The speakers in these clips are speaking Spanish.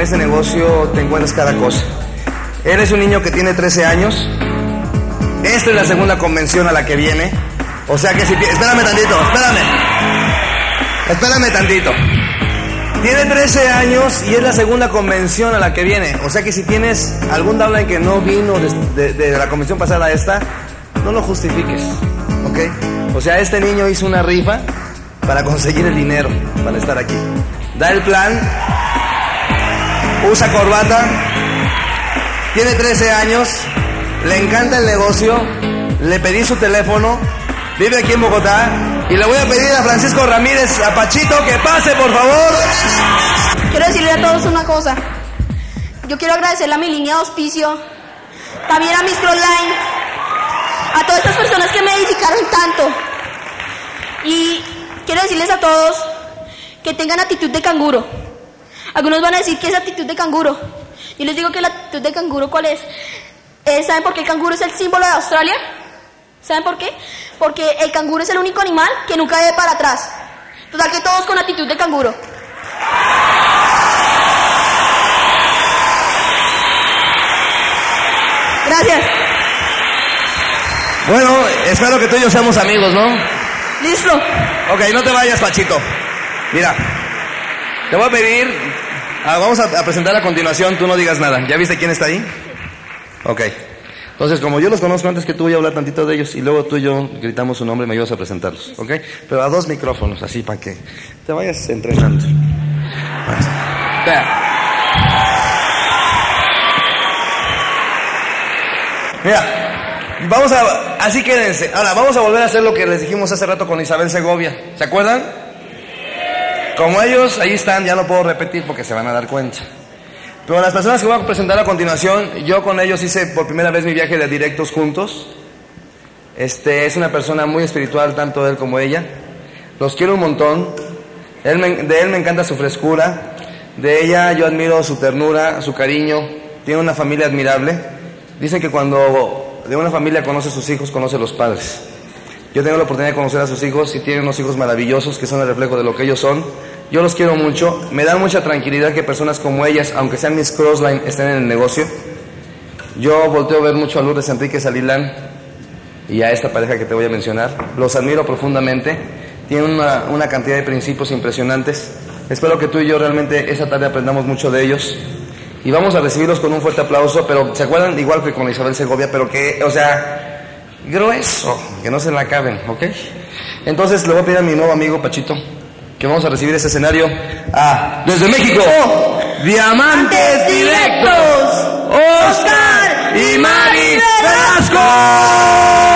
en este negocio te encuentras cada cosa. Él es un niño que tiene 13 años. Esta es la segunda convención a la que viene. O sea que si... Espérame tantito. Tiene 13 años y es la segunda convención a la que viene. O sea que si tienes algún downline que no vino de la convención pasada a esta, no lo justifiques, ¿ok? O sea, este niño hizo una rifa para conseguir el dinero para estar aquí. Da el plan, usa corbata, tiene 13 años, le encanta el negocio, le pedí su teléfono, vive aquí en Bogotá y le voy a pedir a Francisco Ramírez, a Pachito, que pase, por favor. Quiero decirle a todos una cosa. Yo quiero agradecerle a mi línea de auspicio, también a mis Crossline, a todas estas personas que me edificaron tanto. Y quiero decirles a todos que tengan actitud de canguro. Algunos van a decir que es actitud de canguro. Yo les digo que la actitud de canguro, ¿cuál es? ¿Saben por qué el canguro es el símbolo de Australia? ¿Saben por qué? Porque el canguro es el único animal que nunca debe para atrás. Total que todos con actitud de canguro. Gracias. Bueno, espero que tú y yo seamos amigos, ¿no? Listo. Ok, no te vayas, Pachito. Mira, te voy a pedir... vamos a presentar a continuación, tú no digas nada. ¿Ya viste quién está ahí? Ok. Entonces, como yo los conozco antes que tú, voy a hablar tantito de ellos y luego tú y yo gritamos su nombre y me ayudas a presentarlos, ¿ok? Pero a 2 micrófonos, así para que te vayas entrenando. Mira, vamos a... Así quédense. Ahora, vamos a volver a hacer lo que les dijimos hace rato con Isabel Segovia. ¿Se acuerdan? Como ellos, ahí están, ya no puedo repetir porque se van a dar cuenta. Pero las personas que voy a presentar a continuación, yo con ellos hice por primera vez mi viaje de directos juntos. Es una persona muy espiritual, tanto él como ella. Los quiero un montón. De él me encanta su frescura. De ella yo admiro su ternura, su cariño. Tiene una familia admirable. Dicen que cuando de una familia conoce a sus hijos, conoce a los padres. Yo tengo la oportunidad de conocer a sus hijos y tienen unos hijos maravillosos que son el reflejo de lo que ellos son. Yo los quiero mucho, me da mucha tranquilidad que personas como ellas, aunque sean mis crossline, estén en el negocio. Yo volteo a ver mucho a Lourdes Enríquez Alilán y a esta pareja que te voy a mencionar. Los admiro profundamente, tienen una cantidad de principios impresionantes. Espero que tú y yo realmente esa tarde aprendamos mucho de ellos. Y vamos a recibirlos con un fuerte aplauso, pero ¿se acuerdan? Igual que con Isabel Segovia, pero que, grueso, que no se la acaben, ¿ok? Entonces le voy a pedir a mi nuevo amigo Pachito que vamos a recibir ese escenario desde México, Diamantes Directos, Oscar y Mari Velasco.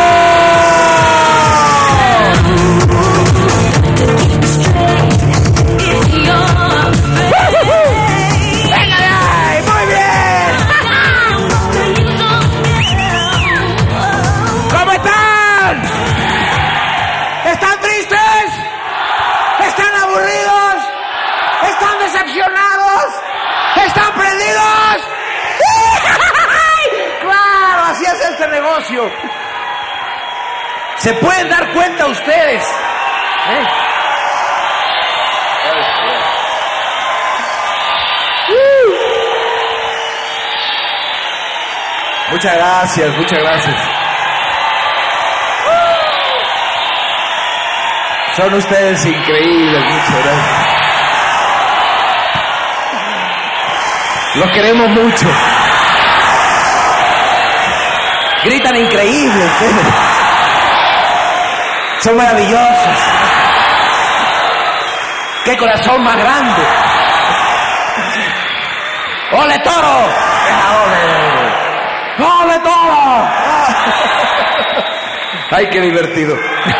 ¿Están prendidos? ¡Claro! Así es este negocio. ¿Se pueden dar cuenta ustedes? Muchas gracias, muchas gracias. Son ustedes increíbles, muchas gracias. Los queremos mucho. Gritan increíble ustedes. Son maravillosos. ¡Qué corazón más grande! ¡Ole toro! ¡Ole toro! ¡Ay, qué divertido!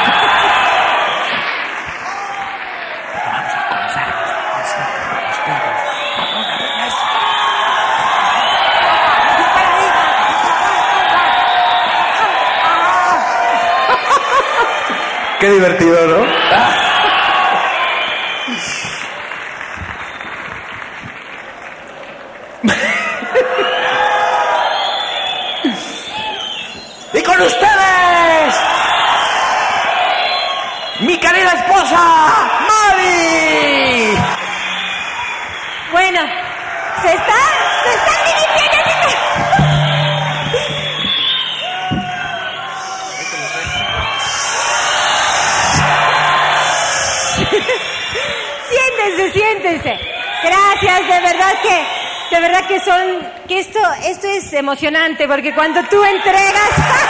Qué divertido, ¿no? Y con ustedes, mi querida esposa, Mari. Bueno, Se están divirtiendo. Siéntense. Gracias, de verdad que esto es emocionante, porque cuando tú entregas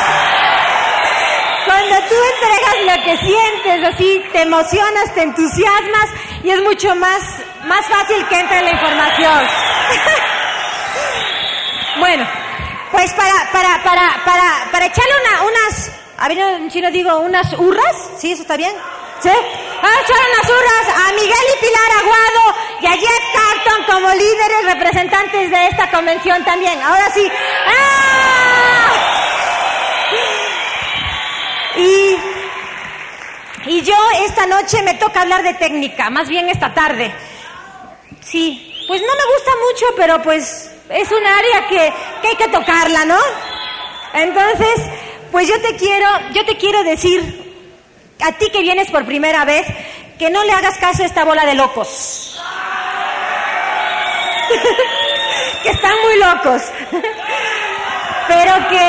lo que sientes, así te emocionas, te entusiasmas y es mucho más fácil que entre la información. Bueno, pues para echarle unas, a ver, en chino digo, unas hurras, ¿sí? ¿Eso está bien? ¿Sí? Vamos a echar unas hurras a Miguel y Pilar Aguado y a Jeff Carton como líderes representantes de esta convención también. Ahora sí. ¡Ah! Y yo esta noche me toca hablar de técnica, más bien esta tarde. Sí, pues no me gusta mucho, pero pues es un área que hay que tocarla, ¿no? Entonces, pues yo te quiero decir, a ti que vienes por primera vez, que no le hagas caso a esta bola de locos. Que están muy locos. Pero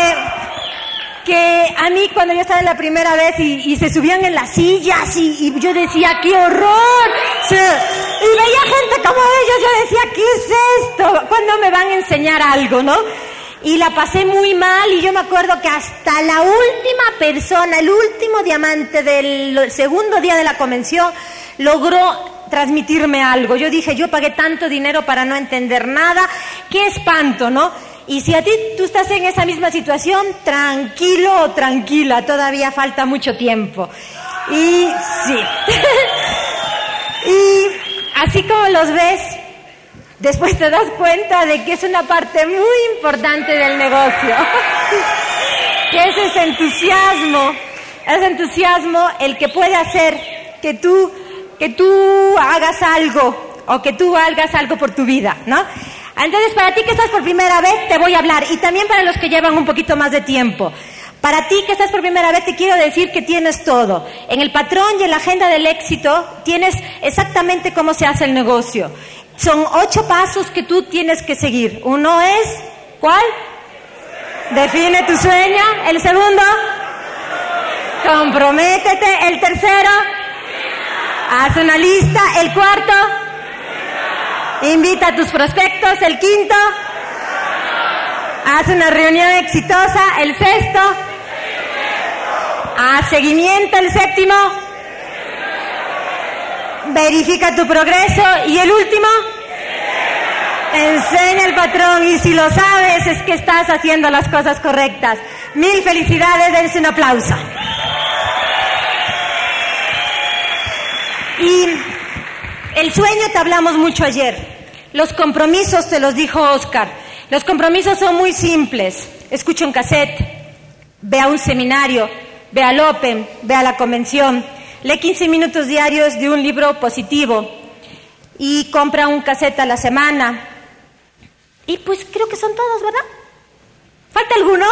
que a mí cuando yo estaba la primera vez y se subían en las sillas y yo decía, ¡qué horror! Y veía gente como ellos, yo decía, ¿qué es esto? ¿Cuándo me van a enseñar algo, no? Y la pasé muy mal y yo me acuerdo que hasta la última persona, el último diamante del segundo día de la convención, logró transmitirme algo. Yo dije, yo pagué tanto dinero para no entender nada, qué espanto, ¿no? Y si tú estás en esa misma situación, tranquilo o tranquila, todavía falta mucho tiempo. Y sí. Y así como los ves, después te das cuenta de que es una parte muy importante del negocio. Que es ese entusiasmo el que puede hacer que tú hagas algo o que tú hagas algo por tu vida, ¿no? Entonces, para ti que estás por primera vez, te voy a hablar. Y también para los que llevan un poquito más de tiempo. Para ti que estás por primera vez, te quiero decir que tienes todo. En el patrón y en la agenda del éxito, tienes exactamente cómo se hace el negocio. Son 8 pasos que tú tienes que seguir. Uno es, ¿cuál? Define tu sueño. El segundo, comprométete. El tercero, haz una lista. El cuarto, invita a tus prospectos. El quinto, haz una reunión exitosa. El sexto, haz seguimiento. El séptimo, verifica tu progreso. Y el último, enseña el patrón. Y si lo sabes, es que estás haciendo las cosas correctas. Mil felicidades, dense un aplauso. Y el sueño te hablamos mucho ayer. Los compromisos te los dijo Oscar. Los compromisos son muy simples. Escucha un cassette, ve a un seminario, ve al Open, ve a la convención, lee 15 minutos diarios de un libro positivo y compra un cassette a la semana. Y pues creo que son todos, ¿verdad? ¿Falta alguno?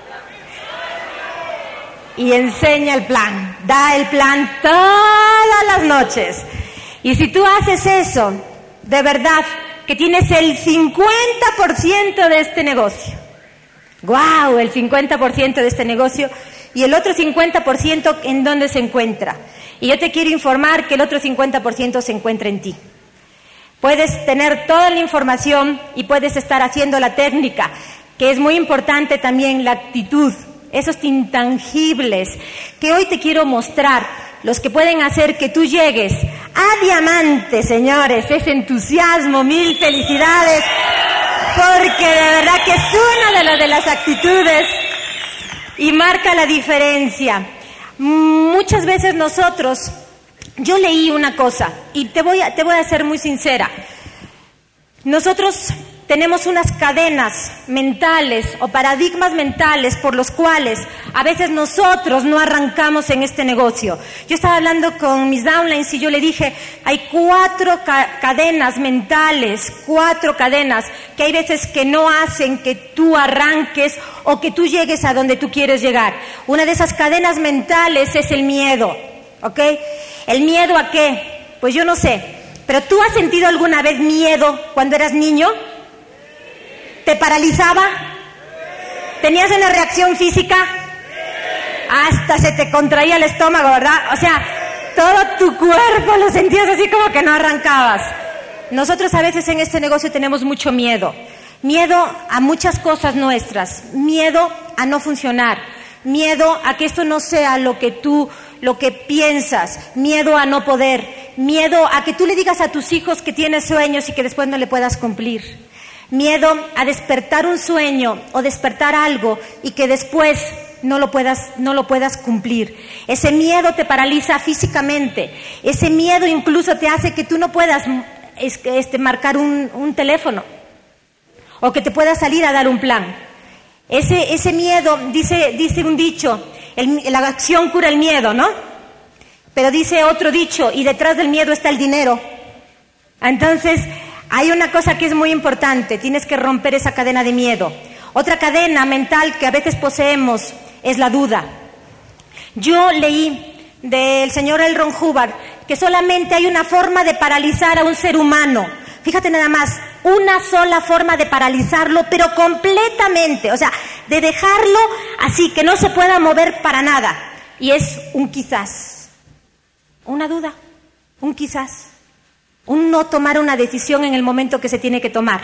Y enseña el plan, da el plan todas las noches. Y si tú haces eso, de verdad, que tienes el 50% de este negocio. ¡Guau! El 50% de este negocio. Y el otro 50%, ¿en dónde se encuentra? Y yo te quiero informar que el otro 50% se encuentra en ti. Puedes tener toda la información y puedes estar haciendo la técnica, que es muy importante también la actitud, esos intangibles que hoy te quiero mostrar, los que pueden hacer que tú llegues a diamante, señores, ese entusiasmo, mil felicidades, porque de verdad que es una de las actitudes y marca la diferencia. Muchas veces yo leí una cosa y te voy a ser muy sincera. Nosotros tenemos unas cadenas mentales o paradigmas mentales por los cuales a veces nosotros no arrancamos en este negocio. Yo estaba hablando con mis downlines y yo le dije, hay 4 cadenas mentales, 4 cadenas que hay veces que no hacen que tú arranques o que tú llegues a donde tú quieres llegar. Una de esas cadenas mentales es el miedo, ¿ok? ¿El miedo a qué? Pues yo no sé, pero ¿tú has sentido alguna vez miedo cuando eras niño? ¿Te paralizaba? ¿Tenías una reacción física? Hasta se te contraía el estómago, ¿verdad? O sea, todo tu cuerpo lo sentías así como que no arrancabas. Nosotros a veces en este negocio tenemos mucho miedo. Miedo a muchas cosas nuestras. Miedo a no funcionar. Miedo a que esto no sea lo que piensas. Miedo a no poder. Miedo a que tú le digas a tus hijos que tienes sueños y que después no le puedas cumplir. Miedo a despertar un sueño o despertar algo y que después no lo puedas cumplir. Ese miedo te paraliza físicamente. Ese miedo incluso te hace que tú no puedas marcar un teléfono o que te puedas salir a dar un plan. Ese miedo, dice un dicho, la acción cura el miedo, ¿no? Pero dice otro dicho, y detrás del miedo está el dinero. Entonces, hay una cosa que es muy importante, tienes que romper esa cadena de miedo. Otra cadena mental que a veces poseemos es la duda. Yo leí del señor L. Ron Hubbard que solamente hay una forma de paralizar a un ser humano. Fíjate nada más, una sola forma de paralizarlo, pero completamente, o sea, de dejarlo así, que no se pueda mover para nada. Y es un quizás, una duda, un quizás. Un no tomar una decisión en el momento que se tiene que tomar.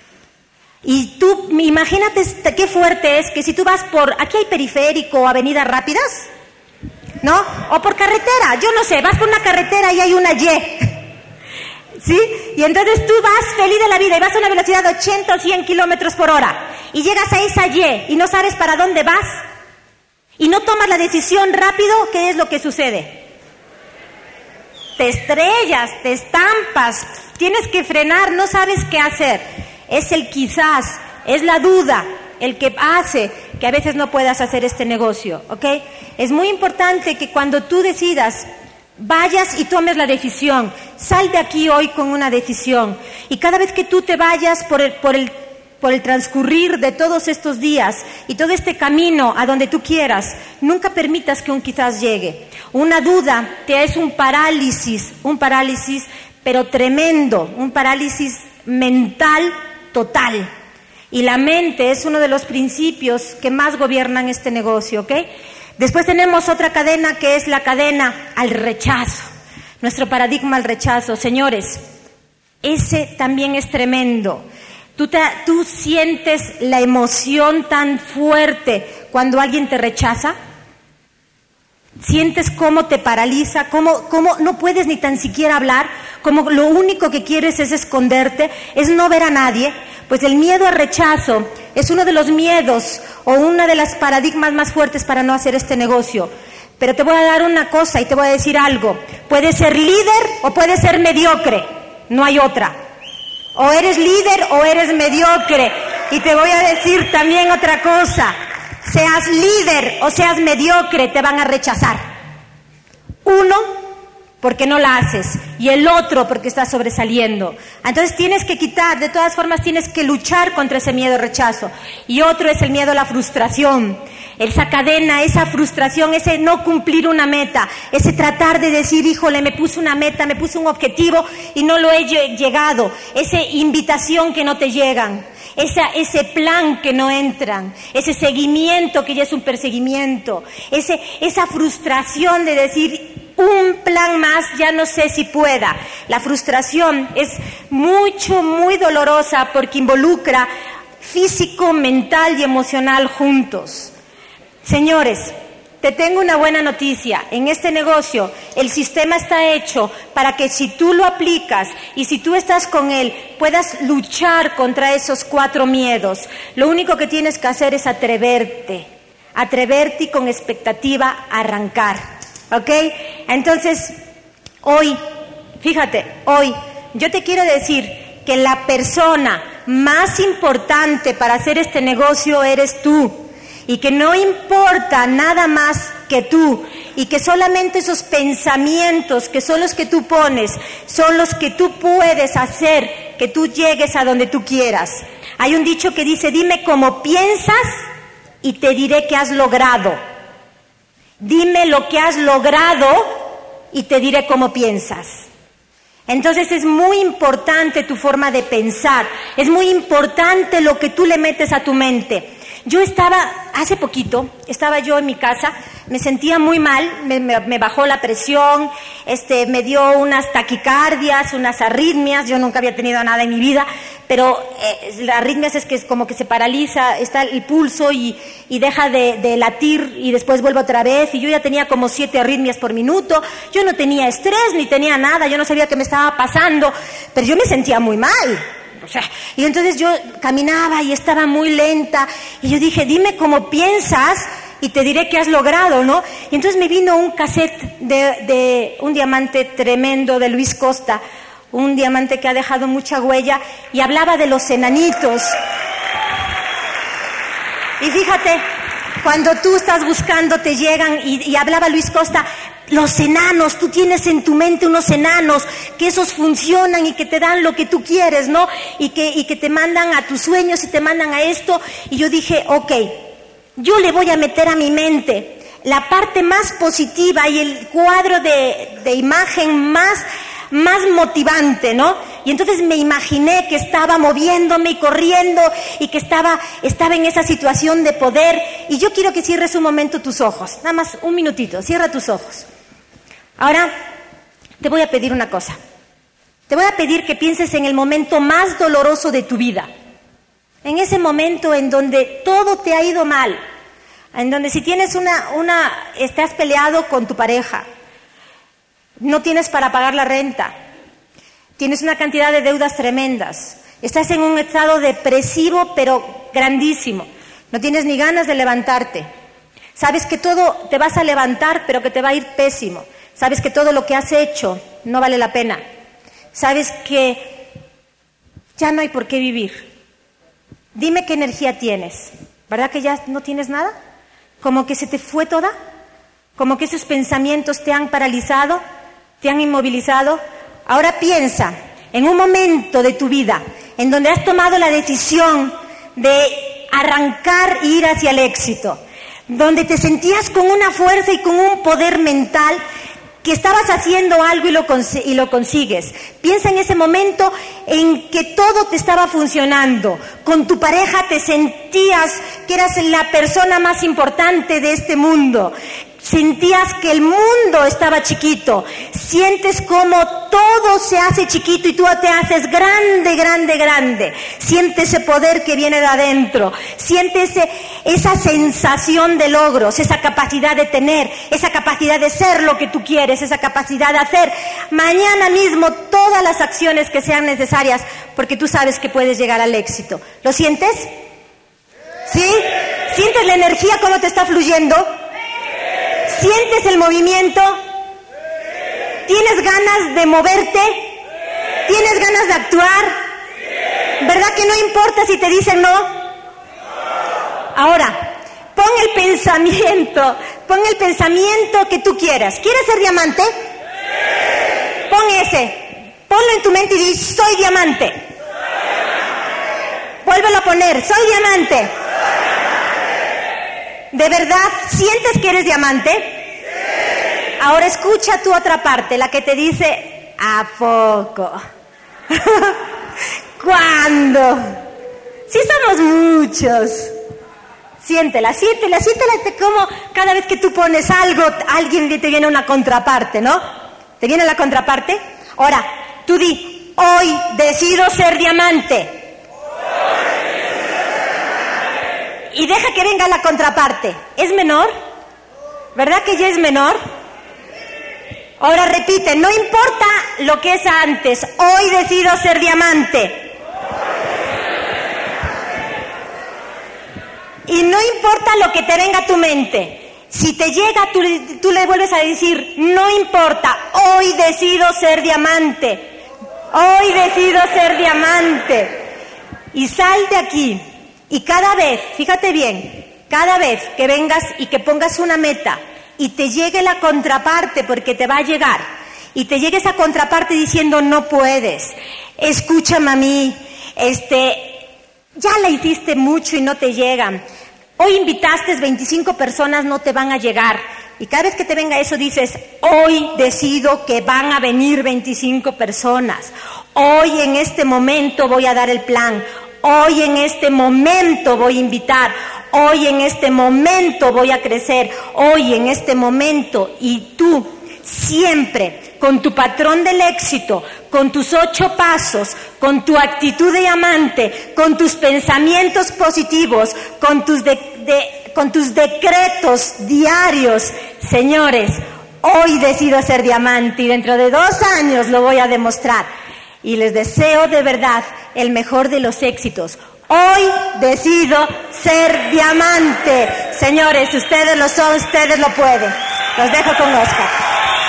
Y tú, imagínate qué fuerte es que si tú vas por, aquí hay periférico o avenidas rápidas, ¿no? O por carretera, yo no sé, vas por una carretera y hay una Y, ¿sí? Y entonces tú vas feliz de la vida y vas a una velocidad de 80 o 100 kilómetros por hora y llegas a esa Y no sabes para dónde vas y no tomas la decisión rápido, ¿qué es lo que sucede? Te estrellas, te estampas, tienes que frenar, no sabes qué hacer. Es el quizás, es la duda, el que hace que a veces no puedas hacer este negocio, ¿ok? Es muy importante que cuando tú decidas, vayas y tomes la decisión. Sal de aquí hoy con una decisión. Y cada vez que tú te vayas por el transcurrir de todos estos días y todo este camino a donde tú quieras, nunca permitas que un quizás llegue. Una duda te es un parálisis, pero tremendo, un parálisis mental total. Y la mente es uno de los principios que más gobiernan este negocio, ¿ok? Después tenemos otra cadena que es la cadena al rechazo. Nuestro paradigma al rechazo. Señores, ese también es tremendo. ¿Tú sientes la emoción tan fuerte cuando alguien te rechaza? ¿Sientes cómo te paraliza? ¿Cómo no puedes ni tan siquiera hablar? ¿Cómo lo único que quieres es esconderte? ¿Es no ver a nadie? Pues el miedo al rechazo es uno de los miedos o una de las paradigmas más fuertes para no hacer este negocio. Pero te voy a dar una cosa y te voy a decir algo. Puedes ser líder o puedes ser mediocre. No hay otra. O eres líder o eres mediocre. Y te voy a decir también otra cosa. Seas líder o seas mediocre, te van a rechazar. Uno, porque no la haces. Y el otro, porque estás sobresaliendo. Entonces tienes que quitar, de todas formas tienes que luchar contra ese miedo al rechazo. Y otro es el miedo a la frustración. Esa cadena, esa frustración, ese no cumplir una meta, ese tratar de decir, híjole, me puse una meta, me puse un objetivo y no lo he llegado, esa invitación que no te llegan, ese plan que no entran, ese seguimiento que ya es un perseguimiento, esa frustración de decir, un plan más, ya no sé si pueda. La frustración es muy dolorosa porque involucra físico, mental y emocional juntos. Señores, te tengo una buena noticia. En este negocio, el sistema está hecho para que si tú lo aplicas y si tú estás con él, puedas luchar contra esos 4 miedos. Lo único que tienes que hacer es atreverte y con expectativa arrancar. ¿Ok? Entonces, hoy, fíjate, hoy, yo te quiero decir que la persona más importante para hacer este negocio eres tú. Y que no importa nada más que tú, y que solamente esos pensamientos que son los que tú pones, son los que tú puedes hacer que tú llegues a donde tú quieras. Hay un dicho que dice, dime cómo piensas y te diré qué has logrado. Dime lo que has logrado y te diré cómo piensas. Entonces es muy importante tu forma de pensar, es muy importante lo que tú le metes a tu mente. Hace poquito, estaba yo en mi casa, me sentía muy mal, me bajó la presión, me dio unas taquicardias, unas arritmias, yo nunca había tenido nada en mi vida, pero las arritmias es que es como que se paraliza, está el pulso y deja de latir y después vuelve otra vez, y yo ya tenía como 7 arritmias por minuto, yo no tenía estrés ni tenía nada, yo no sabía qué me estaba pasando, pero yo me sentía muy mal. Y entonces yo caminaba y estaba muy lenta y yo dije, dime cómo piensas y te diré qué has logrado, ¿no? Y entonces me vino un cassette de un diamante tremendo de Luis Costa, un diamante que ha dejado mucha huella, y hablaba de los enanitos. Y fíjate, cuando tú estás buscando te llegan y hablaba Luis Costa, los enanos, tú tienes en tu mente unos enanos, que esos funcionan y que te dan lo que tú quieres, ¿no? Y que te mandan a tus sueños y te mandan a esto. Y yo dije, ok, yo le voy a meter a mi mente la parte más positiva y el cuadro de imagen más motivante, ¿no? Y entonces me imaginé que estaba moviéndome y corriendo y que estaba en esa situación de poder. Y yo quiero que cierres un momento tus ojos, nada más un minutito, cierra tus ojos. Ahora te voy a pedir una cosa. Te voy a pedir que pienses en el momento más doloroso de tu vida. En ese momento en donde todo te ha ido mal. En donde si tienes estás peleado con tu pareja, no tienes para pagar la renta, tienes una cantidad de deudas tremendas, estás en un estado depresivo pero grandísimo, no tienes ni ganas de levantarte, sabes que todo te vas a levantar pero que te va a ir pésimo, sabes que todo lo que has hecho no vale la pena, sabes que ya no hay por qué vivir. Dime qué energía tienes, ¿verdad que ya no tienes nada? ¿Como que se te fue toda? ¿Como que esos pensamientos te han paralizado? ¿Te han inmovilizado? Ahora piensa en un momento de tu vida en donde has tomado la decisión de arrancar e ir hacia el éxito, donde te sentías con una fuerza y con un poder mental que estabas haciendo algo y lo consigues. Piensa en ese momento en que todo te estaba funcionando. Con tu pareja te sentías que eras la persona más importante de este mundo. Sentías que el mundo estaba chiquito, sientes como todo se hace chiquito y tú te haces grande, grande, grande. Sientes ese poder que viene de adentro, sientes esa sensación de logros, esa capacidad de tener, esa capacidad de ser lo que tú quieres, esa capacidad de hacer mañana mismo todas las acciones que sean necesarias porque tú sabes que puedes llegar al éxito. ¿Lo sientes? ¿Sí? ¿Sientes la energía cómo te está fluyendo? ¿Sientes el movimiento? ¿Tienes ganas de moverte? ¿Tienes ganas de actuar? ¿Verdad que no importa si te dicen no? Ahora, pon el pensamiento que tú quieras. ¿Quieres ser diamante? Ponlo en tu mente y di, soy diamante. Vuélvelo a poner, soy diamante. ¿De verdad sientes que eres diamante? Sí. Ahora escucha tu otra parte, la que te dice, ¿a poco? ¿Cuándo? Sí somos muchos. Siéntela, como cada vez que tú pones algo, alguien te viene una contraparte, ¿no? ¿Te viene la contraparte? Ahora, tú di, hoy decido ser diamante. Y deja que venga la contraparte. ¿Es menor? ¿Verdad que ya es menor? Ahora repite, no importa lo que es antes, hoy decido ser diamante. Y no importa lo que te venga a tu mente. Si te llega, tú le vuelves a decir, no importa, hoy decido ser diamante. Hoy decido ser diamante. Y sal de aquí. Y cada vez, fíjate bien, cada vez que vengas y que pongas una meta y te llegue la contraparte, porque te va a llegar, y te llegue esa contraparte diciendo no puedes, escúchame a mí, ya la hiciste mucho y no te llegan, hoy invitaste 25 personas, no te van a llegar, y cada vez que te venga eso dices, hoy decido que van a venir 25 personas, hoy en este momento voy a dar el plan, hoy en este momento voy a invitar, hoy en este momento voy a crecer, hoy en este momento, y tú siempre con tu patrón del éxito, con tus 8 pasos, con tu actitud de diamante, con tus pensamientos positivos, con tus decretos diarios. Señores, hoy decido ser diamante y dentro de 2 años lo voy a demostrar. Y les deseo de verdad el mejor de los éxitos. Hoy decido ser diamante. Señores, ustedes lo son, ustedes lo pueden. Los dejo con Oscar.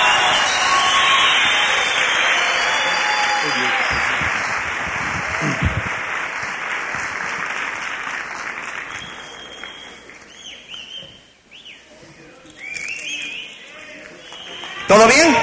¿Todo bien?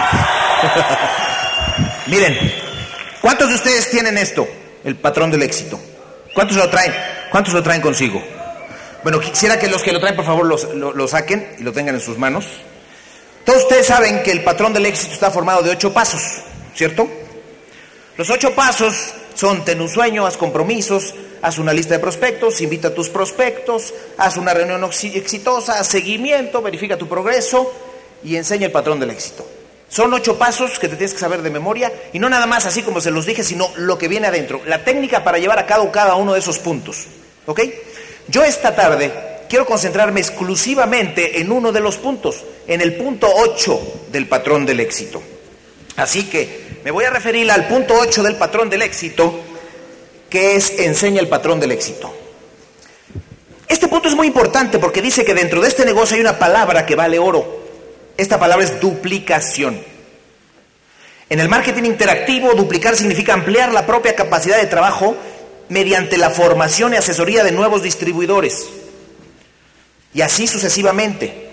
Miren, ¿cuántos de ustedes tienen esto? El patrón del éxito. ¿Cuántos lo traen? ¿Cuántos lo traen consigo? Bueno, quisiera que los que lo traen, por favor, lo saquen y lo tengan en sus manos. Todos ustedes saben que el patrón del éxito está formado de 8 pasos, ¿cierto? Los 8 pasos son: ten un sueño, haz compromisos, haz una lista de prospectos, invita a tus prospectos, haz una reunión exitosa, haz seguimiento, verifica tu progreso y enseña el patrón del éxito. Son 8 pasos que te tienes que saber de memoria, y no nada más así como se los dije, sino lo que viene adentro, la técnica para llevar a cabo cada uno de esos puntos, ¿ok? Yo esta tarde quiero concentrarme exclusivamente en uno de los puntos, en el punto 8 del patrón del éxito. Así que me voy a referir al punto 8 del patrón del éxito, que es enseña el patrón del éxito. Este punto es muy importante porque dice que dentro de este negocio hay una palabra que vale oro. Esta palabra es duplicación. En el marketing interactivo, duplicar significa ampliar la propia capacidad de trabajo mediante la formación y asesoría de nuevos distribuidores. Y así sucesivamente,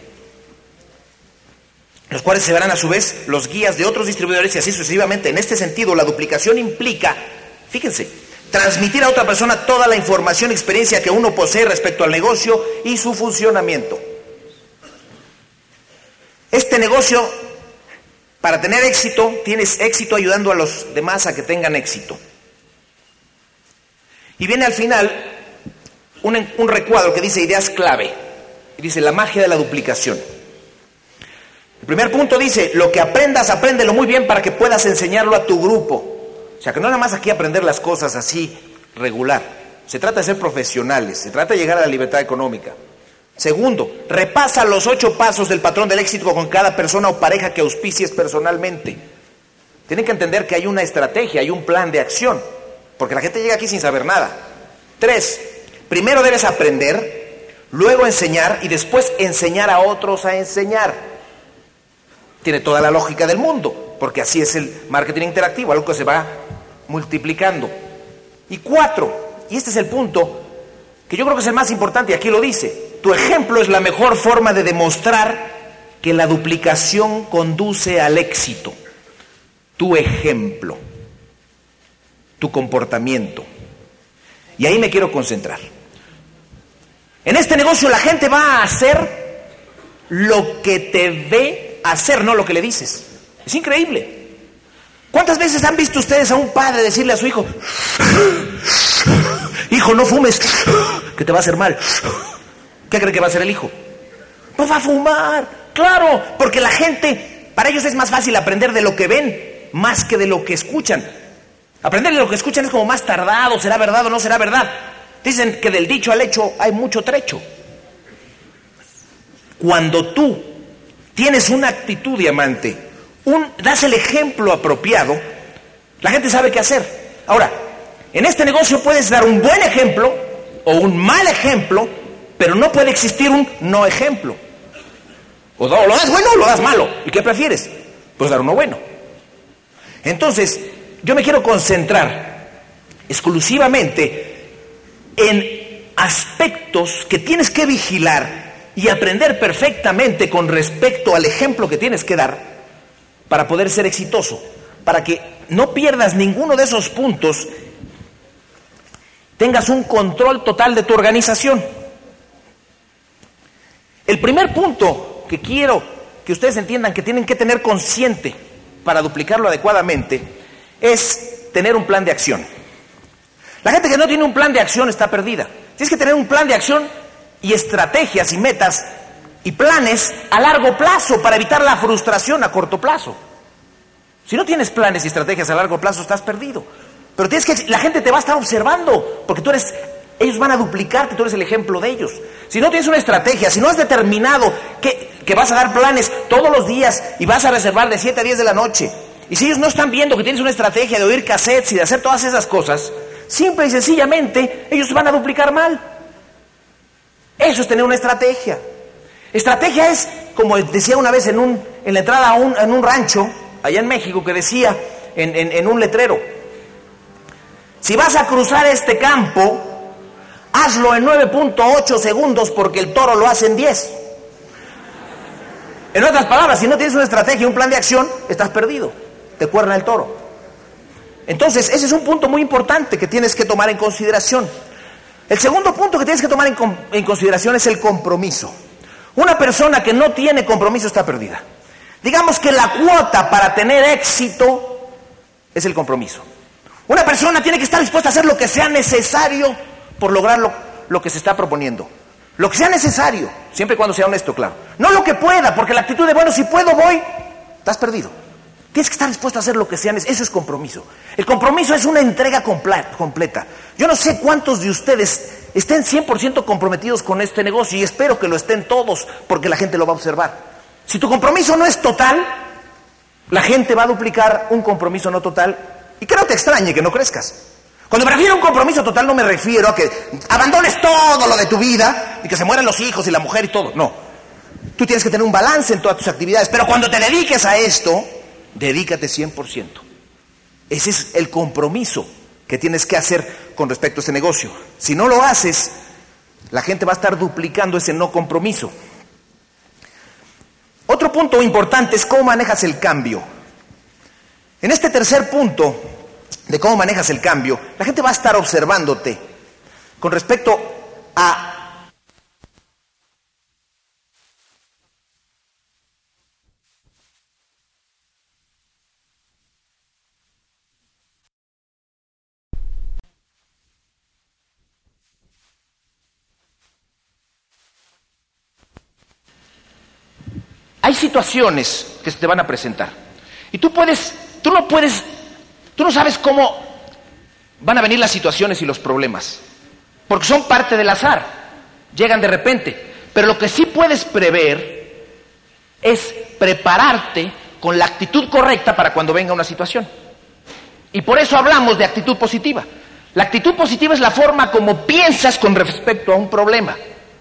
los cuales se verán a su vez los guías de otros distribuidores, y así sucesivamente. En este sentido, la duplicación implica, fíjense, transmitir a otra persona toda la información y experiencia que uno posee respecto al negocio y su funcionamiento. Este negocio, para tener éxito, tienes éxito ayudando a los demás a que tengan éxito. Y viene al final un recuadro que dice ideas clave. Y dice la magia de la duplicación. El primer punto dice, lo que aprendas, apréndelo muy bien para que puedas enseñarlo a tu grupo. O sea, que no nada más aquí aprender las cosas así regular. Se trata de ser profesionales, se trata de llegar a la libertad económica. Segundo, repasa los 8 pasos del patrón del éxito con cada persona o pareja que auspicies personalmente. Tienen que entender que hay una estrategia, hay un plan de acción, porque la gente llega aquí sin saber nada. 3, primero debes aprender, luego enseñar y después enseñar a otros a enseñar. Tiene toda la lógica del mundo, porque así es el marketing interactivo, algo que se va multiplicando. Y 4, y este es el punto que yo creo que es el más importante, y aquí lo dice: tu ejemplo es la mejor forma de demostrar que la duplicación conduce al éxito. Tu ejemplo, tu comportamiento. Y ahí me quiero concentrar. En este negocio la gente va a hacer lo que te ve hacer, no lo que le dices. Es increíble. ¿Cuántas veces han visto ustedes a un padre decirle a su hijo: hijo, no fumes, que te va a hacer mal? ¿Qué cree que va a hacer el hijo? No va a fumar. Claro, porque la gente, para ellos es más fácil aprender de lo que ven más que de lo que escuchan. Aprender de lo que escuchan es como más tardado, ¿será verdad o no será verdad? Dicen que del dicho al hecho hay mucho trecho. Cuando tú tienes una actitud diamante, das el ejemplo apropiado, la gente sabe qué hacer. Ahora, en este negocio puedes dar un buen ejemplo o un mal ejemplo, pero no puede existir un no ejemplo. O lo das bueno o lo das malo. ¿Y qué prefieres? Pues dar uno bueno. Entonces, yo me quiero concentrar exclusivamente en aspectos que tienes que vigilar y aprender perfectamente con respecto al ejemplo que tienes que dar para poder ser exitoso, para que no pierdas ninguno de esos puntos, tengas un control total de tu organización. El primer punto que quiero que ustedes entiendan que tienen que tener consciente para duplicarlo adecuadamente es tener un plan de acción. La gente que no tiene un plan de acción está perdida. Tienes que tener un plan de acción y estrategias y metas y planes a largo plazo para evitar la frustración a corto plazo. Si no tienes planes y estrategias a largo plazo, estás perdido. Pero la gente te va a estar observando, porque ellos van a duplicarte, tú eres el ejemplo de ellos. Si no tienes una estrategia, si no has determinado que vas a dar planes todos los días y vas a reservar de 7 a 10 de la noche, y si ellos no están viendo que tienes una estrategia de oír cassettes y de hacer todas esas cosas, simple y sencillamente ellos van a duplicar mal. Eso es tener una estrategia. Estrategia es, como decía una vez en la entrada en un rancho, allá en México, que decía en un letrero: si vas a cruzar este campo, hazlo en 9.8 segundos porque el toro lo hace en 10. En otras palabras, si no tienes una estrategia, un plan de acción, estás perdido, te cuerna el toro. Entonces, ese es un punto muy importante que tienes que tomar en consideración. El segundo punto que tienes que tomar en consideración es el compromiso. Una persona que no tiene compromiso está perdida. Digamos que la cuota para tener éxito es el compromiso. Una persona tiene que estar dispuesta a hacer lo que sea necesario por lograr lo que se está proponiendo. Lo que sea necesario, siempre y cuando sea honesto, claro. No lo que pueda, porque la actitud de, bueno, si puedo, voy, estás perdido. Tienes que estar dispuesto a hacer lo que sea necesario. Eso es compromiso. El compromiso es una entrega completa. Yo no sé cuántos de ustedes estén 100% comprometidos con este negocio, y espero que lo estén todos, porque la gente lo va a observar. Si tu compromiso no es total, la gente va a duplicar un compromiso no total, y que no te extrañe que no crezcas. Cuando me refiero a un compromiso total, no me refiero a que abandones todo lo de tu vida y que se mueran los hijos y la mujer y todo. No. Tú tienes que tener un balance en todas tus actividades, pero cuando te dediques a esto, dedícate 100%. Ese es el compromiso que tienes que hacer con respecto a este negocio. Si no lo haces, la gente va a estar duplicando ese no compromiso. Otro punto importante es cómo manejas el cambio. En este tercer punto de cómo manejas el cambio, la gente va a estar observándote con respecto a hay situaciones que se te van a presentar y tú no sabes cómo van a venir las situaciones y los problemas, porque son parte del azar, llegan de repente. Pero lo que sí puedes prever es prepararte con la actitud correcta para cuando venga una situación. Y por eso hablamos de actitud positiva. La actitud positiva es la forma como piensas con respecto a un problema.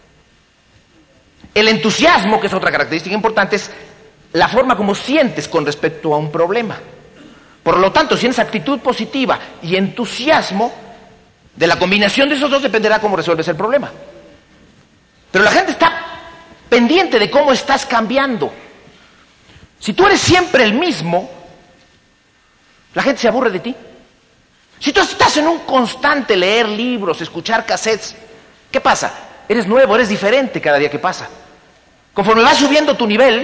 El entusiasmo, que es otra característica importante, es la forma como sientes con respecto a un problema. Por lo tanto, si tienes actitud positiva y entusiasmo, de la combinación de esos dos dependerá cómo resuelves el problema. Pero la gente está pendiente de cómo estás cambiando. Si tú eres siempre el mismo, la gente se aburre de ti. Si tú estás en un constante leer libros, escuchar cassettes, ¿qué pasa? Eres nuevo, eres diferente cada día que pasa. Conforme vas subiendo tu nivel,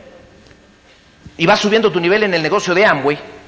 y vas subiendo tu nivel en el negocio de Amway,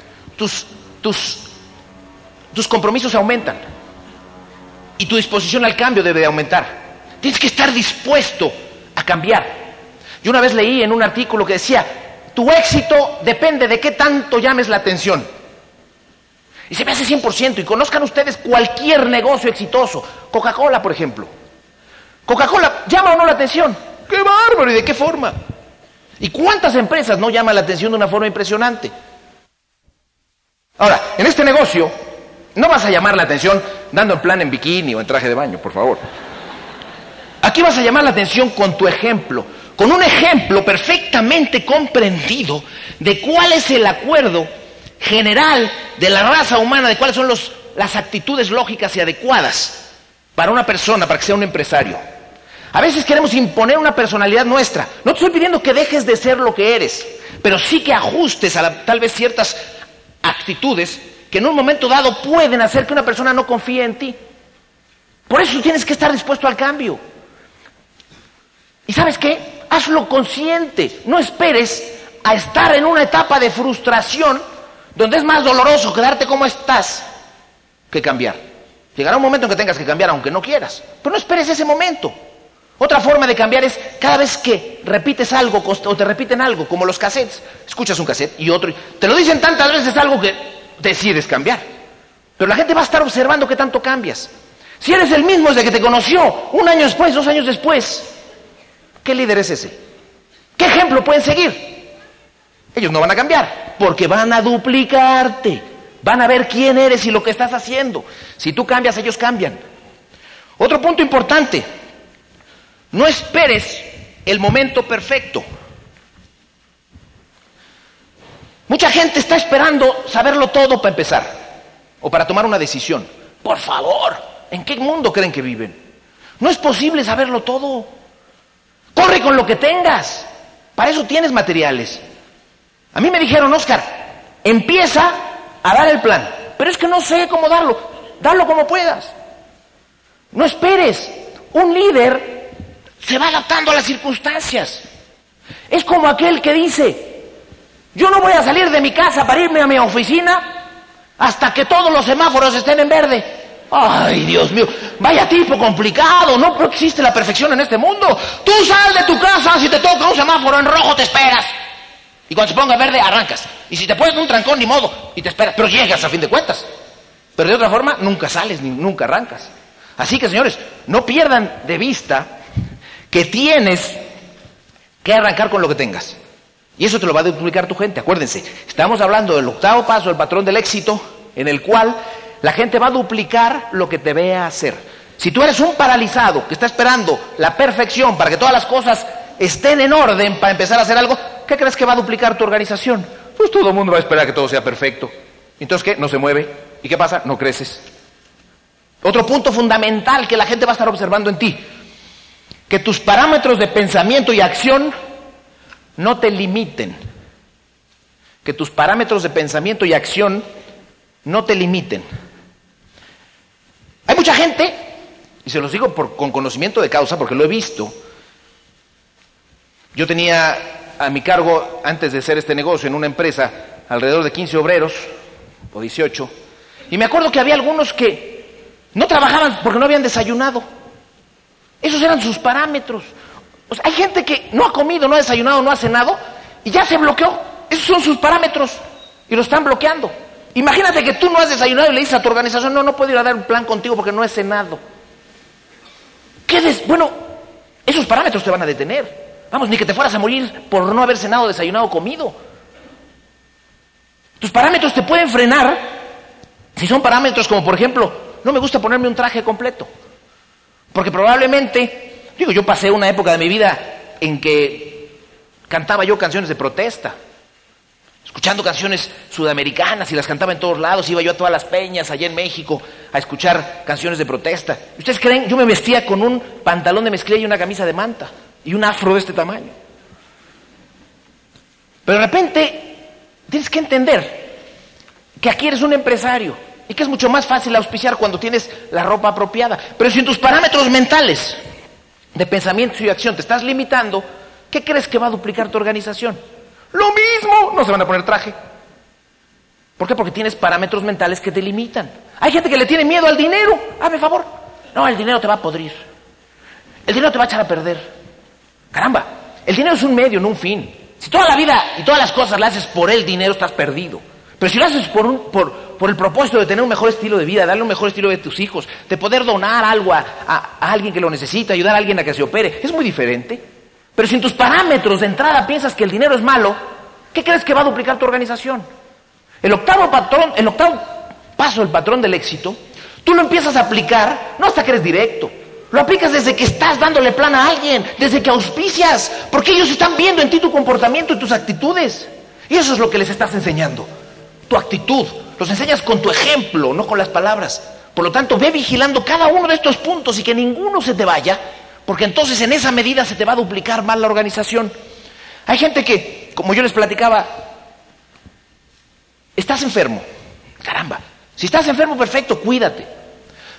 tus compromisos aumentan y tu disposición al cambio debe de aumentar. Tienes que estar dispuesto a cambiar. Yo una vez leí en un artículo que decía: tu éxito depende de qué tanto llames la atención. Y se me hace 100%. Y conozcan ustedes cualquier negocio exitoso. Coca-Cola, por ejemplo. Coca-Cola, ¿llama o no la atención? ¡Qué bárbaro! ¿Y de qué forma? ¿Y cuántas empresas no llaman la atención de una forma impresionante? Ahora, en este negocio, no vas a llamar la atención dando en plan en bikini o en traje de baño, por favor. Aquí vas a llamar la atención con tu ejemplo, con un ejemplo perfectamente comprendido de cuál es el acuerdo general de la raza humana, de cuáles son las actitudes lógicas y adecuadas para una persona, para que sea un empresario. A veces queremos imponer una personalidad nuestra. No te estoy pidiendo que dejes de ser lo que eres, pero sí que ajustes a tal vez ciertas actitudes que en un momento dado pueden hacer que una persona no confíe en ti. Por eso tienes que estar dispuesto al cambio. ¿Y sabes qué? hazlo consciente. No esperes a estar en una etapa de frustración donde es más doloroso quedarte como estás que cambiar. Llegará un momento en que tengas que cambiar aunque no quieras, pero no esperes ese momento. Otra forma de cambiar es cada vez que repites algo o te repiten algo, como los cassettes. Escuchas un cassette y otro, te lo dicen tantas veces algo que decides cambiar. Pero la gente va a estar observando qué tanto cambias. Si eres el mismo desde que te conoció, 1 año después, 2 años después, ¿qué líder es ese? ¿Qué ejemplo pueden seguir? Ellos no van a cambiar, porque van a duplicarte. Van a ver quién eres y lo que estás haciendo. Si tú cambias, ellos cambian. Otro punto importante, no esperes el momento perfecto. Mucha gente está esperando saberlo todo para empezar, o para tomar una decisión. Por favor, ¿en qué mundo creen que viven? No es posible saberlo todo. Corre con lo que tengas. Para eso tienes materiales. A mí me dijeron, Oscar, empieza a dar el plan, pero es que no sé cómo darlo. Dalo como puedas. No esperes. Un líder se va adaptando a las circunstancias. Es como aquel que dice, yo no voy a salir de mi casa para irme a mi oficina hasta que todos los semáforos estén en verde. Ay, Dios mío, vaya tipo complicado, no existe la perfección en este mundo. Tú sal de tu casa, si te toca un semáforo en rojo te esperas. Y cuando se ponga verde, arrancas. Y si te pones un trancón, ni modo, y te esperas. Pero llegas a fin de cuentas. Pero de otra forma, nunca sales, ni nunca arrancas. Así que, señores, no pierdan de vista que tienes que arrancar con lo que tengas. Y eso te lo va a duplicar tu gente. Acuérdense, estamos hablando del 8º paso, el patrón del éxito, en el cual la gente va a duplicar lo que te vea hacer. Si tú eres un paralizado que está esperando la perfección para que todas las cosas estén en orden para empezar a hacer algo, ¿qué crees que va a duplicar tu organización? Pues todo el mundo va a esperar que todo sea perfecto. Entonces, ¿qué? No se mueve. ¿Y qué pasa? No creces. Otro punto fundamental que la gente va a estar observando en ti, que tus parámetros de pensamiento y acción no te limiten. Que tus parámetros de pensamiento y acción no te limiten. Hay mucha gente, y se los digo con conocimiento de causa, porque lo he visto. Yo tenía a mi cargo, antes de hacer este negocio, en una empresa, alrededor de 15 obreros, o 18, y me acuerdo que había algunos que no trabajaban porque no habían desayunado. Esos eran sus parámetros. O sea, hay gente que no ha comido, no ha desayunado, no ha cenado, y ya se bloqueó. Esos son sus parámetros, y lo están bloqueando. Imagínate que tú no has desayunado y le dices a tu organización, no puedo ir a dar un plan contigo porque no he cenado. Bueno, esos parámetros te van a detener. Vamos, ni que te fueras a morir por no haber cenado, desayunado o comido. Tus parámetros te pueden frenar si son parámetros como, por ejemplo, no me gusta ponerme un traje completo. Porque probablemente, yo pasé una época de mi vida en que cantaba yo canciones de protesta, escuchando canciones sudamericanas y las cantaba en todos lados. Iba yo a todas las peñas allá en México a escuchar canciones de protesta. ¿Ustedes creen? Yo me vestía con un pantalón de mezclilla y una camisa de manta y un afro de este tamaño. Pero de repente tienes que entender que aquí eres un empresario y que es mucho más fácil auspiciar cuando tienes la ropa apropiada. Pero si en tus parámetros mentales de pensamiento y acción te estás limitando, ¿qué crees que va a duplicar tu organización? Lo mismo, no se van a poner traje. ¿Por qué? Porque tienes parámetros mentales que te limitan. Hay gente que le tiene miedo al dinero. Hazme favor. No, el dinero te va a podrir. El dinero te va a echar a perder. Caramba, el dinero es un medio, no un fin. Si toda la vida y todas las cosas las haces por el dinero, estás perdido. Pero si lo haces por el propósito de tener un mejor estilo de vida, darle un mejor estilo de tus hijos, de poder donar algo a alguien que lo necesita, ayudar a alguien a que se opere, es muy diferente. Pero si en tus parámetros de entrada piensas que el dinero es malo, ¿qué crees que va a duplicar tu organización? El octavo paso, el patrón del éxito, tú lo empiezas a aplicar, no hasta que eres directo. Lo aplicas desde que estás dándole plan a alguien, desde que auspicias, porque ellos están viendo en ti tu comportamiento y tus actitudes. Y eso es lo que les estás enseñando, tu actitud. Los enseñas con tu ejemplo, no con las palabras. Por lo tanto, ve vigilando cada uno de estos puntos y que ninguno se te vaya, porque entonces en esa medida se te va a duplicar más la organización. Hay gente que, como yo les platicaba, estás enfermo. Caramba, si estás enfermo, perfecto, cuídate.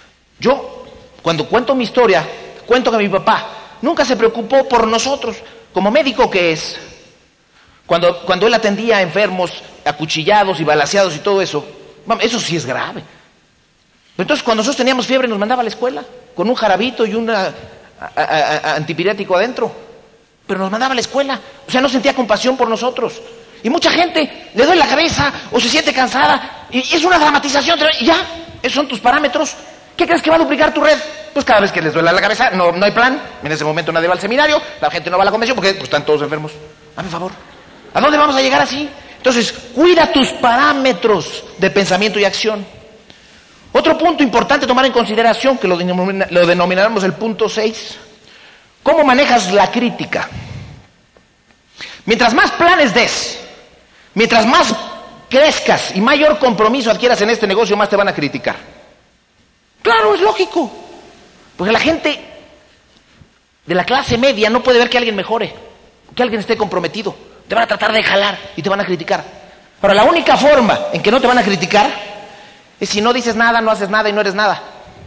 Yo, cuando cuento mi historia, cuento que mi papá nunca se preocupó por nosotros. como médico que es, cuando él atendía a enfermos acuchillados y balaceados y todo eso, eso sí es grave. Entonces, cuando nosotros teníamos fiebre, nos mandaba a la escuela con un jarabito y un antipirético adentro. Pero nos mandaba a la escuela. O sea, no sentía compasión por nosotros. Y mucha gente le duele la cabeza o se siente cansada. Y es una dramatización. Y ya, esos son tus parámetros. ¿Qué crees que va a duplicar tu red? Pues cada vez que les duele la cabeza, no hay plan. En ese momento nadie va al seminario, la gente no va a la convención porque pues, están todos enfermos. Hazme favor. ¿A dónde vamos a llegar así? Entonces, cuida tus parámetros de pensamiento y acción. Otro punto importante tomar en consideración, que lo denominaremos el punto 6, ¿cómo manejas la crítica? Mientras más planes des, mientras más crezcas y mayor compromiso adquieras en este negocio, más te van a criticar. Claro, es lógico, porque la gente de la clase media no puede ver que alguien mejore, que alguien esté comprometido. Te van a tratar de jalar y te van a criticar. Ahora, la única forma en que no te van a criticar es si no dices nada, no haces nada y no eres nada.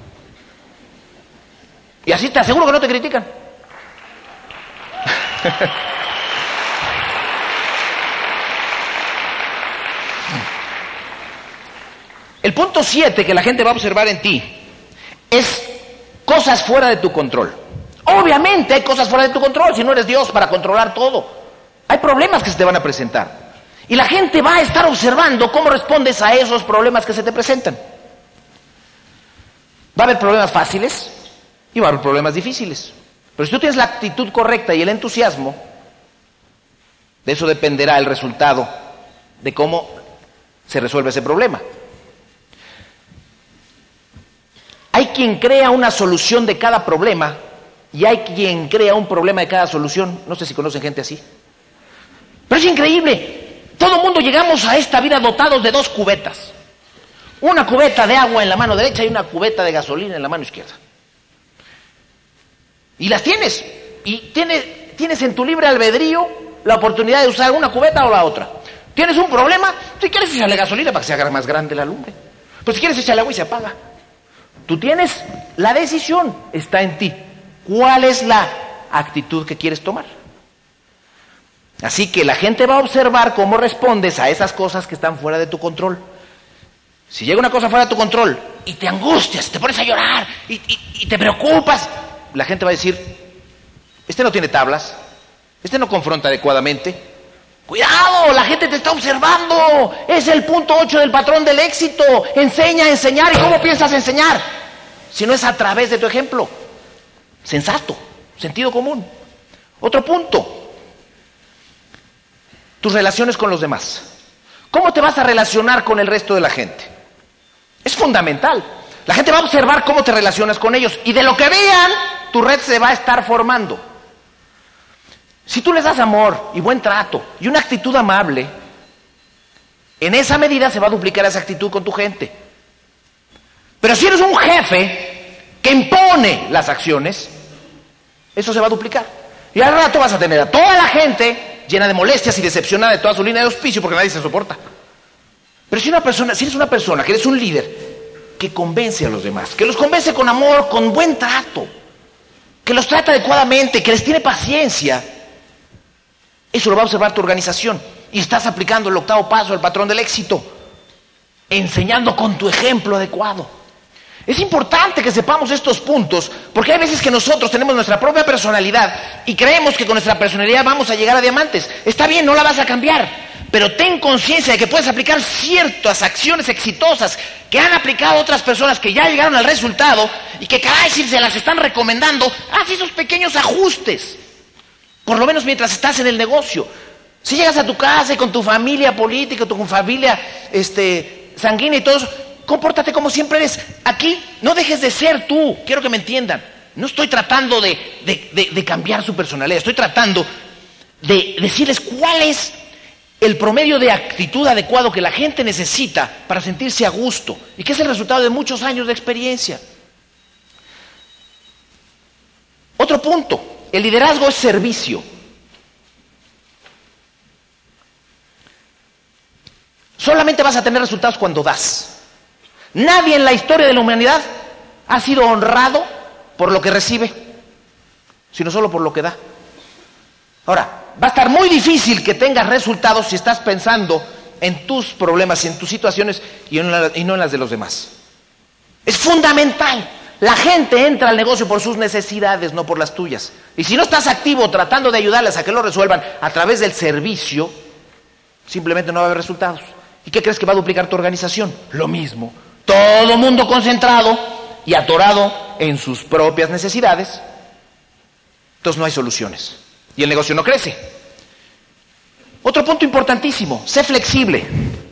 Y así te aseguro que no te critican. El punto 7 que la gente va a observar en ti es cosas fuera de tu control. Obviamente hay cosas fuera de tu control, si no eres Dios para controlar todo. Hay problemas que se te van a presentar. Y la gente va a estar observando cómo respondes a esos problemas que se te presentan. Va a haber problemas fáciles y va a haber problemas difíciles. Pero si tú tienes la actitud correcta y el entusiasmo, de eso dependerá el resultado de cómo se resuelve ese problema. Hay quien crea una solución de cada problema y hay quien crea un problema de cada solución. No sé si conocen gente así. Pero es increíble. Todo el mundo llegamos a esta vida dotados de 2 cubetas. Una cubeta de agua en la mano derecha y una cubeta de gasolina en la mano izquierda. Y las tienes. Y tienes en tu libre albedrío la oportunidad de usar una cubeta o la otra. Tienes un problema, si quieres echarle gasolina para que se haga más grande la lumbre. Pues si quieres echarle agua y se apaga. Tú tienes la decisión, está en ti. ¿Cuál es la actitud que quieres tomar? Así que la gente va a observar cómo respondes a esas cosas que están fuera de tu control. Si llega una cosa fuera de tu control y te angustias, te pones a llorar y te preocupas, la gente va a decir, este no tiene tablas, este no confronta adecuadamente. ¡Cuidado! La gente te está observando. Es el punto 8 del patrón del éxito. Enseña a enseñar. ¿Y cómo piensas enseñar? Si no es a través de tu ejemplo. Sensato, sentido común. Otro punto. Tus relaciones con los demás. ¿Cómo te vas a relacionar con el resto de la gente? Es fundamental. La gente va a observar cómo te relacionas con ellos y de lo que vean, tu red se va a estar formando. Si tú les das amor y buen trato y una actitud amable, en esa medida se va a duplicar esa actitud con tu gente. Pero si eres un jefe que impone las acciones, eso se va a duplicar. Y al rato vas a tener a toda la gente llena de molestias y decepcionada de toda su línea de auspicio porque nadie se soporta. Pero si eres una persona que eres un líder que convence a los demás, que los convence con amor, con buen trato, que los trata adecuadamente, que les tiene paciencia, eso lo va a observar tu organización. Y estás aplicando el 8º paso del patrón del éxito, enseñando con tu ejemplo adecuado. Es importante que sepamos estos puntos, porque hay veces que nosotros tenemos nuestra propia personalidad y creemos que con nuestra personalidad vamos a llegar a diamantes. Está bien, no la vas a cambiar, pero ten conciencia de que puedes aplicar ciertas acciones exitosas que han aplicado otras personas que ya llegaron al resultado y que caray, si se las están recomendando, haz esos pequeños ajustes, por lo menos mientras estás en el negocio. Si llegas a tu casa y con tu familia política, tu familia sanguínea y todo eso, compórtate como siempre eres. Aquí no dejes de ser tú, quiero que me entiendan. No estoy tratando de cambiar su personalidad, estoy tratando de decirles cuál es el promedio de actitud adecuado que la gente necesita para sentirse a gusto y que es el resultado de muchos años de experiencia. Otro punto, el liderazgo es servicio. Solamente vas a tener resultados cuando das. Nadie en la historia de la humanidad ha sido honrado por lo que recibe, sino solo por lo que da. Ahora, va a estar muy difícil que tengas resultados si estás pensando en tus problemas y en tus situaciones y no en las de los demás. Es fundamental. La gente entra al negocio por sus necesidades, no por las tuyas. Y si no estás activo tratando de ayudarles a que lo resuelvan a través del servicio, simplemente no va a haber resultados. ¿Y qué crees que va a duplicar tu organización? Lo mismo. Todo mundo concentrado y atorado en sus propias necesidades. Entonces no hay soluciones. Y el negocio no crece. Otro punto importantísimo, sé flexible.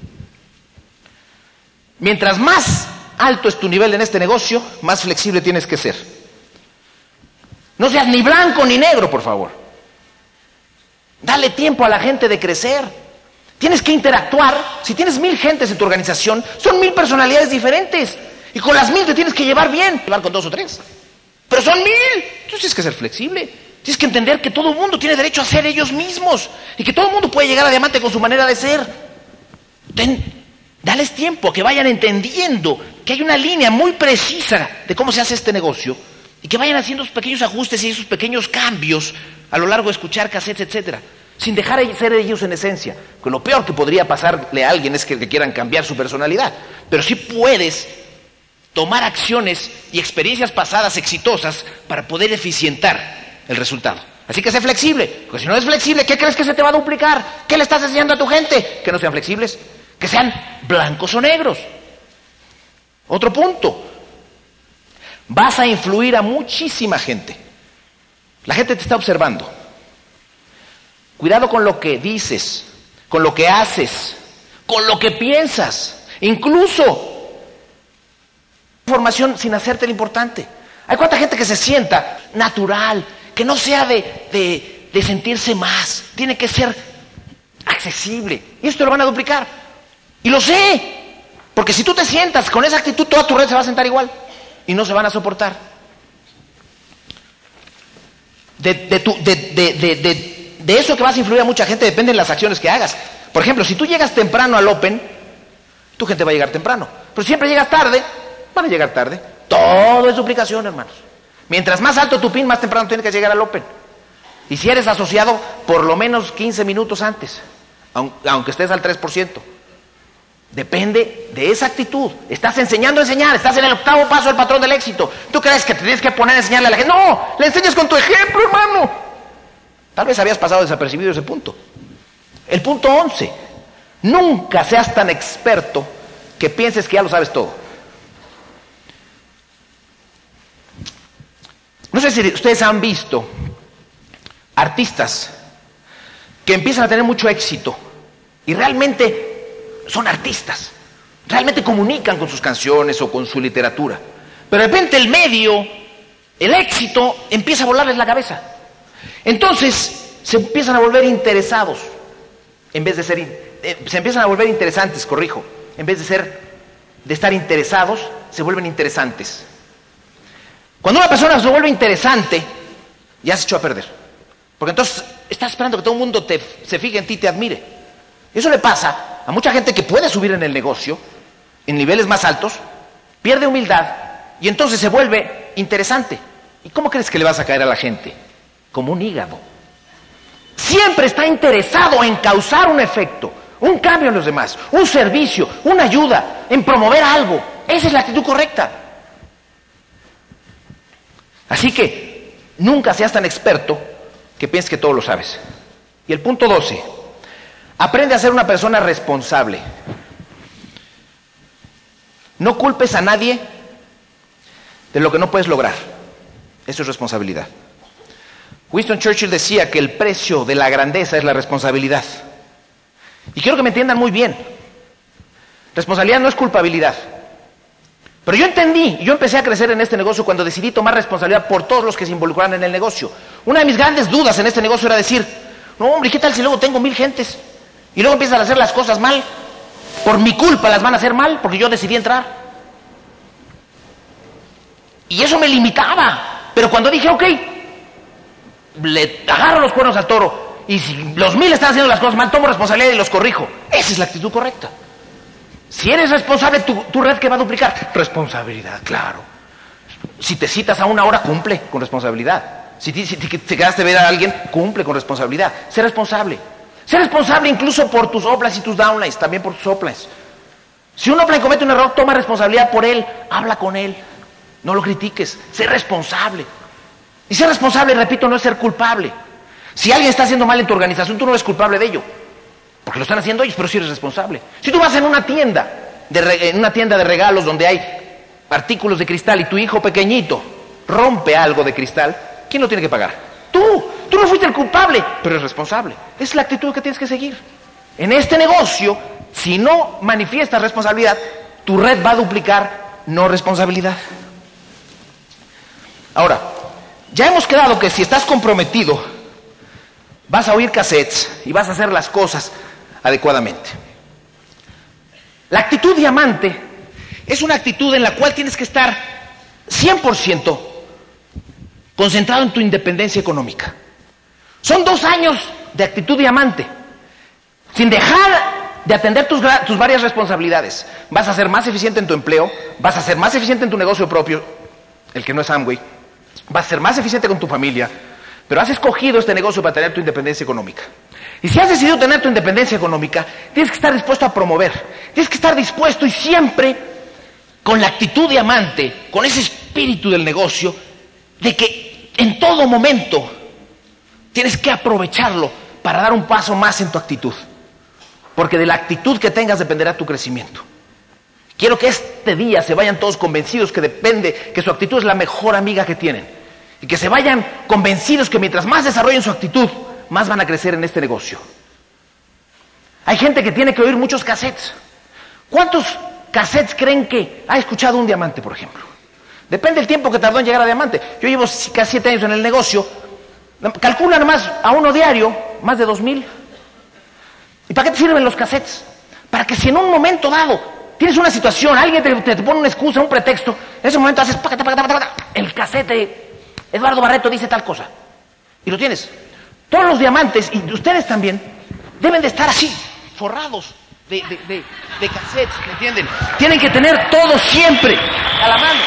Mientras más alto es tu nivel en este negocio, más flexible tienes que ser. No seas ni blanco ni negro, por favor. Dale tiempo a la gente de crecer. Tienes que interactuar. Si tienes 1000 gentes en tu organización, son 1000 personalidades diferentes. Y con las 1000 te tienes que llevar bien. Llevar con 2 o 3. Pero son 1000. Entonces tienes que ser flexible. Tienes que entender que todo el mundo tiene derecho a ser ellos mismos. Y que todo el mundo puede llegar a diamante con su manera de ser. Dales tiempo a que vayan entendiendo que hay una línea muy precisa de cómo se hace este negocio. Y que vayan haciendo esos pequeños ajustes y esos pequeños cambios a lo largo de escuchar cassettes, etcétera. Sin dejar de ser ellos en esencia. Que lo peor que podría pasarle a alguien es que quieran cambiar su personalidad. Pero sí puedes tomar acciones y experiencias pasadas exitosas para poder eficientar el resultado. Así que sé flexible. Porque si no eres flexible, ¿qué crees que se te va a duplicar? ¿Qué le estás enseñando a tu gente? Que no sean flexibles. Que sean blancos o negros. Otro punto. Vas a influir a muchísima gente. La gente te está observando. Cuidado con lo que dices, con lo que haces, con lo que piensas, incluso información sin hacerte lo importante. Hay cuánta gente que se sienta natural, que no sea de sentirse más, tiene que ser accesible. Y esto lo van a duplicar. Y lo sé, porque si tú te sientas con esa actitud, toda tu red se va a sentar igual y no se van a soportar. De eso que vas a influir a mucha gente dependen las acciones que hagas. Por ejemplo, si tú llegas temprano al Open, tu gente va a llegar temprano. Pero si siempre llegas tarde, van a llegar tarde. Todo es duplicación, hermanos. Mientras más alto tu pin, más temprano tienes que llegar al Open. Y si eres asociado, por lo menos 15 minutos antes, aunque estés al 3%. Depende de esa actitud. Estás enseñando a enseñar, estás en el 8º paso del patrón del éxito. ¿Tú crees que te tienes que poner a enseñarle a la gente? No, le enseñas con tu ejemplo, hermano. Tal vez habías pasado desapercibido ese punto. El punto 11. Nunca seas tan experto que pienses que ya lo sabes todo. No sé si ustedes han visto artistas que empiezan a tener mucho éxito y realmente son artistas. Realmente comunican con sus canciones o con su literatura. Pero de repente el medio, el éxito, empieza a volarles la cabeza. Entonces se empiezan a volver interesados en vez de ser se empiezan a volver interesantes, corrijo, en vez de estar interesados, se vuelven interesantes. Cuando una persona se vuelve interesante, ya se echó a perder, porque entonces estás esperando que todo el mundo se fije en ti y te admire. Eso le pasa a mucha gente que puede subir en el negocio en niveles más altos, pierde humildad y entonces se vuelve interesante. ¿Y cómo crees que le vas a caer a la gente? Como un hígado. Siempre está interesado en causar un efecto, un cambio en los demás, un servicio, una ayuda, en promover algo. Esa es la actitud correcta. Así que nunca seas tan experto que pienses que todo lo sabes. Y el punto 12, aprende a ser una persona responsable. No culpes a nadie de lo que no puedes lograr. Eso es responsabilidad. Winston Churchill decía que el precio de la grandeza es la responsabilidad. Y quiero que me entiendan muy bien. Responsabilidad no es culpabilidad. Pero yo entendí, y yo empecé a crecer en este negocio cuando decidí tomar responsabilidad por todos los que se involucraran en el negocio. Una de mis grandes dudas en este negocio era decir, no hombre, ¿qué tal si luego tengo 1000 gentes? Y luego empiezan a hacer las cosas mal. Por mi culpa las van a hacer mal, porque yo decidí entrar. Y eso me limitaba. Pero cuando dije, ok, le agarro los cuernos al toro, y si los 1000 están haciendo las cosas mal, tomo responsabilidad y los corrijo. Esa es la actitud correcta. Si eres responsable, tu red que va a duplicar. Responsabilidad, claro. Si te citas a 1 hora, cumple con responsabilidad. Si te quedaste a ver a alguien, cumple con responsabilidad. Sé responsable. Sé responsable incluso por tus uplines y tus downlines, también por tus uplines. Si un upline comete un error, toma responsabilidad por él, habla con él, no lo critiques, sé responsable. Y ser responsable, repito, no es ser culpable. Si alguien está haciendo mal en tu organización, tú no eres culpable de ello, porque lo están haciendo ellos, pero sí eres responsable. Si tú vas en una tienda de regalos donde hay artículos de cristal y tu hijo pequeñito rompe algo de cristal, ¿quién lo tiene que pagar? Tú no fuiste el culpable, pero eres responsable. Esa es la actitud que tienes que seguir. En este negocio, si no manifiestas responsabilidad, tu red va a duplicar no responsabilidad. Ahora, ya hemos quedado que si estás comprometido, vas a oír cassettes y vas a hacer las cosas adecuadamente. La actitud diamante es una actitud en la cual tienes que estar 100% concentrado en tu independencia económica. Son 2 años de actitud diamante, sin dejar de atender tus varias responsabilidades. Vas a ser más eficiente en tu empleo, vas a ser más eficiente en tu negocio propio, el que no es Amway, vas a ser más eficiente con tu familia, pero has escogido este negocio para tener tu independencia económica. Y si has decidido tener tu independencia económica, tienes que estar dispuesto a promover, tienes que estar dispuesto y siempre con la actitud diamante, con ese espíritu del negocio, de que en todo momento tienes que aprovecharlo para dar un paso más en tu actitud. Porque de la actitud que tengas dependerá tu crecimiento. Quiero que este día se vayan todos convencidos que su actitud es la mejor amiga que tienen. Y que se vayan convencidos que mientras más desarrollen su actitud, más van a crecer en este negocio. Hay gente que tiene que oír muchos cassettes. ¿Cuántos cassettes creen que ha escuchado un diamante, por ejemplo? Depende del tiempo que tardó en llegar a diamante. Yo llevo casi 7 años en el negocio. Calcula nomás a uno diario, más de 2,000. ¿Y para qué te sirven los cassettes? Para que si en un momento dado tienes una situación, alguien te pone una excusa, un pretexto, en ese momento haces el cassette de Eduardo Barreto dice tal cosa. Y lo tienes. Todos los diamantes, y ustedes también, deben de estar así, forrados de cassettes, ¿me entienden? Tienen que tener todo siempre a la mano.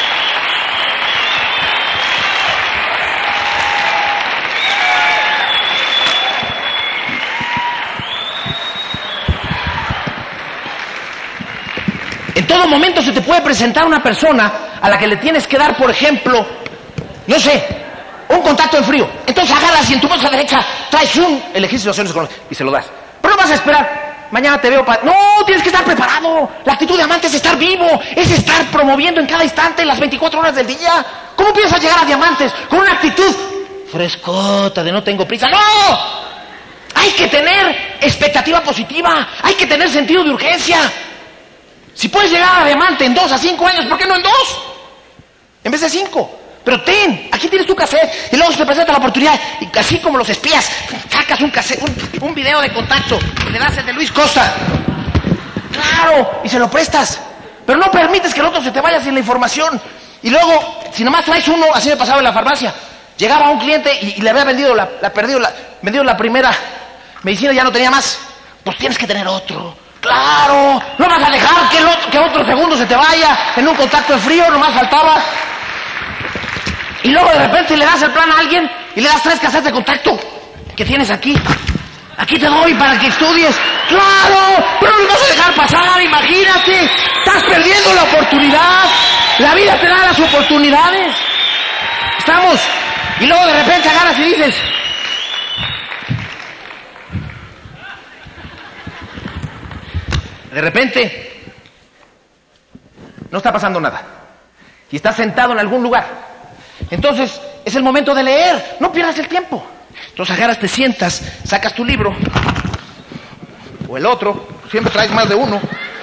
En todo momento se te puede presentar una persona a la que le tienes que dar, por ejemplo, no sé, un contacto en frío. Entonces agarras y en tu bolsa derecha traes el ejercicio de situaciones económicas y se lo das. Pero no vas a esperar, mañana te veo para... No, tienes que estar preparado. La actitud de diamante es estar vivo, es estar promoviendo en cada instante las 24 horas del día. ¿Cómo piensas llegar a diamantes? Con una actitud frescota de no tengo prisa. ¡No! Hay que tener expectativa positiva, hay que tener sentido de urgencia. Si puedes llegar a diamante en 2 a 5 años, ¿por qué no en 2? En vez de 5. Pero aquí tienes tu cassette y luego se te presenta la oportunidad y así como los espías, sacas un cassette, un video de contacto y le das el de Luis Costa. Claro, y se lo prestas. Pero no permites que el otro se te vaya sin la información. Y luego, si nomás traes uno, así me pasaba en la farmacia, llegaba un cliente y le había vendido la primera medicina y ya no tenía más. Pues tienes que tener otro. Claro, no vas a dejar que otro segundo se te vaya en un contacto de frío, nomás faltaba. Y luego de repente le das el plan a alguien y le das 3 cassettes de contacto que tienes aquí. Aquí te doy para que estudies. ¡Claro! Pero no lo vas a dejar pasar, imagínate. Estás perdiendo la oportunidad. La vida te da las oportunidades. Estamos. Y luego de repente agarras y dices... De repente, no está pasando nada. Y estás sentado en algún lugar. Entonces, es el momento de leer. No pierdas el tiempo. Entonces agarras, te sientas, sacas tu libro. O el otro. Siempre traes más de uno.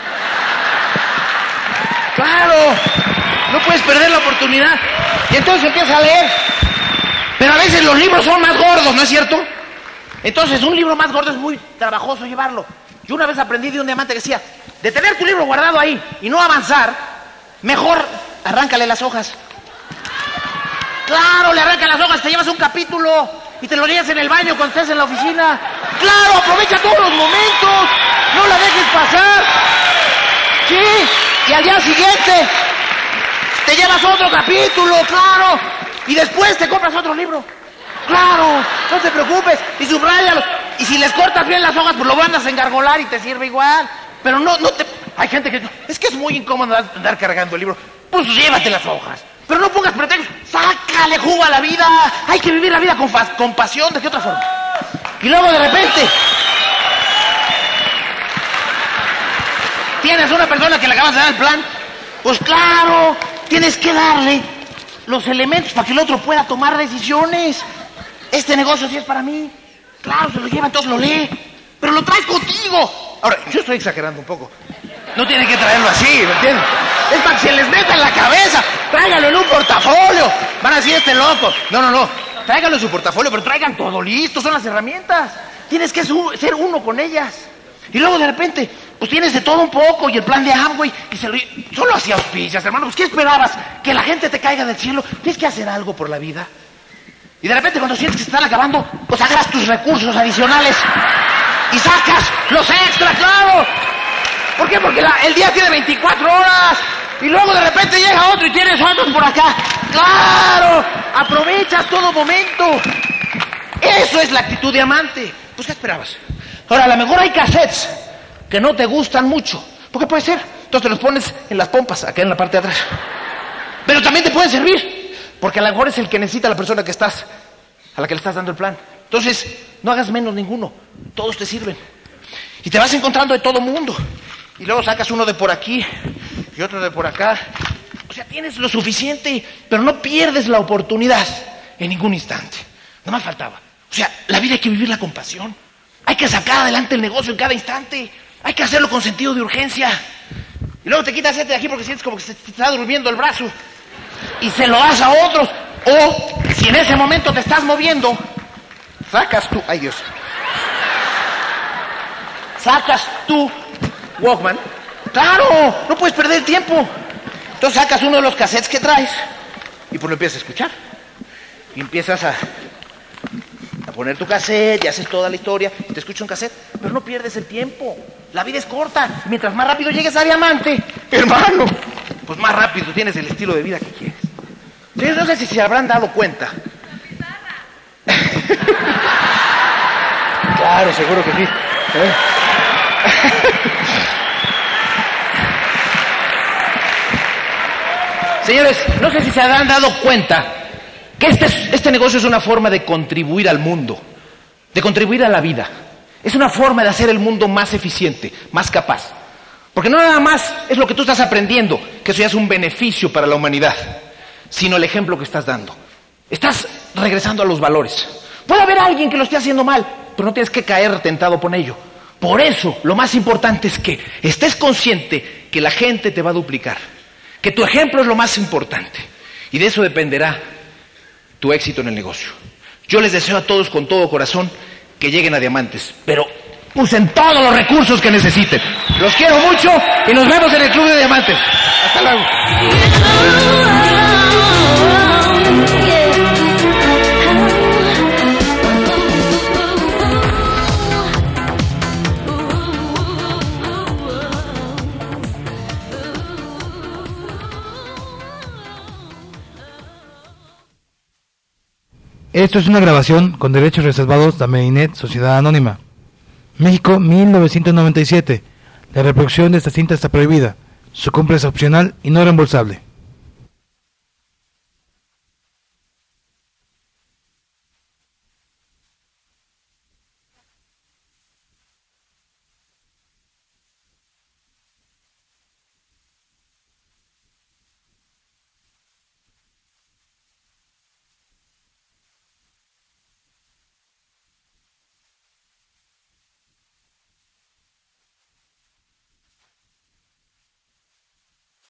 ¡Claro! No puedes perder la oportunidad. Y entonces empiezas a leer. Pero a veces los libros son más gordos, ¿no es cierto? Entonces, un libro más gordo es muy trabajoso llevarlo. Yo una vez aprendí de un diamante que decía, de tener tu libro guardado ahí y no avanzar, mejor arráncale las hojas. Claro, le arrancas las hojas, te llevas un capítulo y te lo llevas en el baño cuando estés en la oficina. Claro, aprovecha todos los momentos, no la dejes pasar. Sí, y al día siguiente te llevas otro capítulo, claro, y después te compras otro libro. te preocupes, y subráyalos. Y si les cortas bien las hojas, pues lo van a engargolar y te sirve igual. Pero no te... Hay gente que... Es que es muy incómodo andar cargando el libro. Pues llévate las hojas. Pero no pongas pretextos. Sácale jugo a la vida. Hay que vivir la vida con pasión. ¿De qué otra forma? Y luego de repente... ¿Tienes una persona que le acabas de dar el plan? Pues claro, tienes que darle los elementos para que el otro pueda tomar decisiones. Este negocio sí es para mí. Claro, se lo lleva, entonces lo lee. Pero lo traes contigo. Ahora, yo estoy exagerando un poco. No tienen que traerlo así, ¿me entiendes? Es para que se les meta en la cabeza. Tráigalo en un portafolio. Van a decir, este loco. No. Tráiganlo en su portafolio, pero traigan todo listo. Son las herramientas. Tienes que ser uno con ellas. Y luego de repente, pues tienes de todo un poco. Y el plan de Amway, que solo hacía auspicias, hermano. Pues ¿qué esperabas? ¿Que la gente te caiga del cielo? Tienes que hacer algo por la vida. Y de repente cuando sientes que se están acabando, pues agarras tus recursos adicionales y sacas los extra, claro. ¿Por qué? Porque el día tiene 24 horas y luego de repente llega otro y tienes otros por acá. ¡Claro! Aprovechas todo momento. Eso es la actitud diamante. Pues ¿qué esperabas? Ahora, a lo mejor hay cassettes que no te gustan mucho. ¿Por qué puede ser? Entonces te los pones en las pompas, acá en la parte de atrás. Pero también te pueden servir. Porque a lo mejor es el que necesita la persona a la que le estás dando el plan. Entonces, no hagas menos ninguno. Todos te sirven. Y te vas encontrando de todo mundo. Y luego sacas uno de por aquí y otro de por acá. O sea, tienes lo suficiente, pero no pierdes la oportunidad en ningún instante. No más faltaba. O sea, la vida hay que vivirla con pasión. Hay que sacar adelante el negocio en cada instante. Hay que hacerlo con sentido de urgencia. Y luego te quitas este de aquí porque sientes como que se te está durmiendo el brazo. Y se lo das a otros. O, si en ese momento te estás moviendo, sacas tú... ¡Ay, Dios! Sacas tu Walkman. ¡Claro! No puedes perder el tiempo. Entonces sacas uno de los cassettes que traes y pues lo empiezas a escuchar. Y empiezas a poner tu cassette y haces toda la historia y te escucha un cassette. Pero no pierdes el tiempo. La vida es corta. Mientras más rápido llegues a diamante, hermano, pues más rápido tienes el estilo de vida que quieres. Sí, no sé si se habrán dado cuenta. Claro, seguro que sí. Señores, no sé si se habrán dado cuenta que este negocio es una forma de contribuir al mundo, de contribuir a la vida. Es una forma de hacer el mundo más eficiente, más capaz. Porque no nada más es lo que tú estás aprendiendo, que eso ya es un beneficio para la humanidad, sino el ejemplo que estás dando. Estás regresando a los valores. Puede haber alguien que lo esté haciendo mal, pero no tienes que caer tentado por ello. Por eso, lo más importante es que estés consciente que la gente te va a duplicar, que tu ejemplo es lo más importante, y de eso dependerá tu éxito en el negocio. Yo les deseo a todos con todo corazón que lleguen a diamantes, pero usen todos los recursos que necesiten. Los quiero mucho y nos vemos en el Club de Diamantes. Hasta luego. Esto es una grabación con derechos reservados de Medinet Sociedad Anónima. México, 1997. La reproducción de esta cinta está prohibida. Su compra es opcional y no reembolsable.